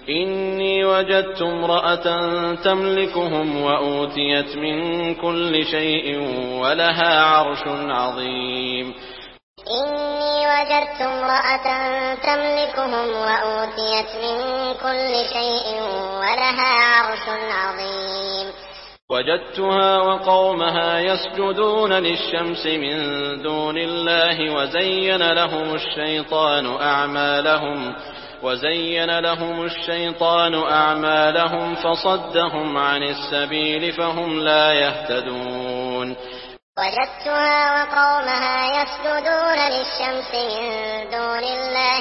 إني وجدت امرأة تملكهم وأوتيت من كل شيء ولها عرش عظيم. إني وجدت امرأة تملكهم وأوتيت من كل شيء ولها عرش عظيم. وجدتها وقومها يسجدون للشمس من دون الله وزين لهم الشيطان أعمالهم فصدهم عن السبيل فهم لا يهتدون. وجدتها وقومها يسجدون للشمس من دون الله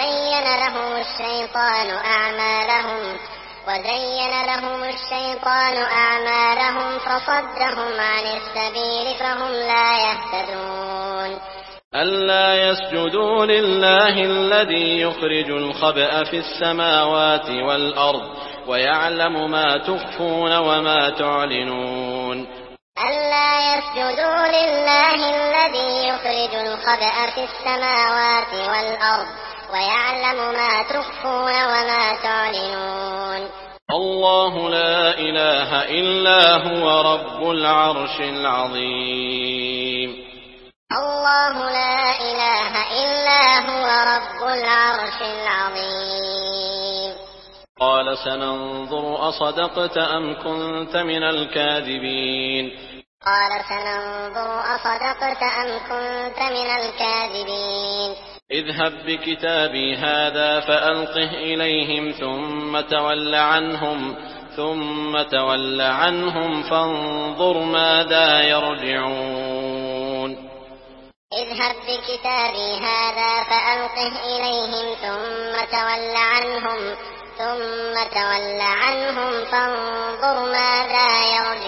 وزين لهم الشيطان أعمالهم فصدهم عن السبيل فهم لا يهتدون. ألا يسجدوا لله الذي يخرج الخبأ في السماوات والأرض ويعلم ما تخفون وما تعلنون. ألا يسجدوا لله الذي يخرج الخبأ في السماوات والأرض ويعلم ما تخفون وما تعلنون. الله لا إله إلا هو رب العرش العظيم. الله لا إله إلا هو رب العرش العظيم. قال سننظر أصدقت أم كنت من الكاذبين. قال سننظر أصدقت أم كنت من الكاذبين. اذهب بكتابي هذا فألقه إليهم ثم تول عنهم فانظر ماذا يرجعون. اذهب بكتابي هذا فألقه إليهم ثم تول عنهم فانظر ماذا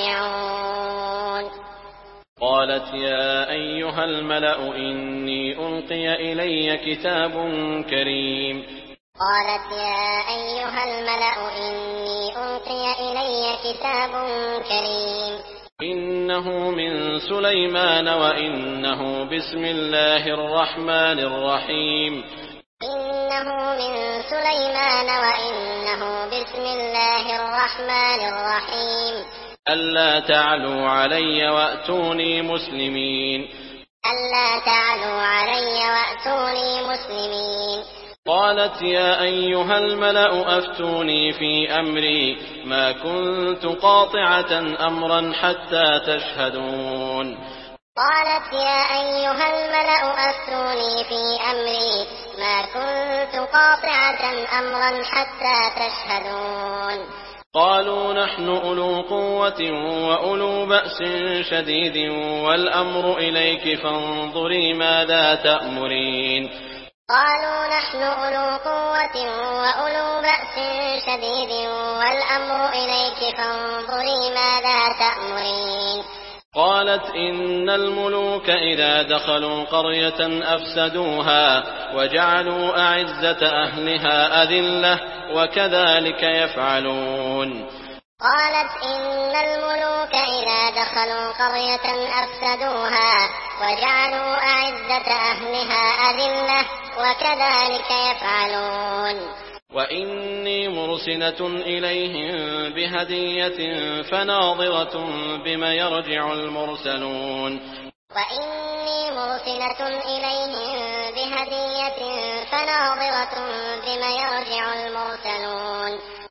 يرجعون. قالت يا أيها الملأ إني ألقي إلي كتاب كريم. قالت يا أيها الملأ إني ألقي إلي كتاب كريم. إنه من سليمان وإنه بسم الله الرحمن الرحيم. إنه من سليمان وإنه بسم الله الرحمن الرحيم. ألا تعلوا علي وأتوني مسلمين. ألا تعلوا علي وأتوني مسلمين. قالت يا أيها الملأ أفتوني في أمري ما كنت قاطعة أمرا حتى تشهدون. قالت يا أيها الملأ أفتوني في أمري ما كنت قاطعة أمرا حتى تشهدون. قالوا نحن أولو قوة وأولو بأس شديد والأمر إليك فانظري ماذا تأمرين. قالوا نحن أولو قوة وأولو بأس شديد والأمر إليك فانظري ماذا تأمرين. قالت إن الملوك إذا دخلوا قرية أفسدوها وجعلوا أعزة أهلها أذلة وكذلك يفعلون. قالت إن الملوك إذا دخلوا قرية أفسدوها وجعلوا أعزة أهلها أذلة وكذلك يفعلون. وإني مرسلة إليهم بهدية فناظرة بما يرجع المرسلون. وإني مرسلة إليهم بهدية فناظرة بما يرجع المرسلون.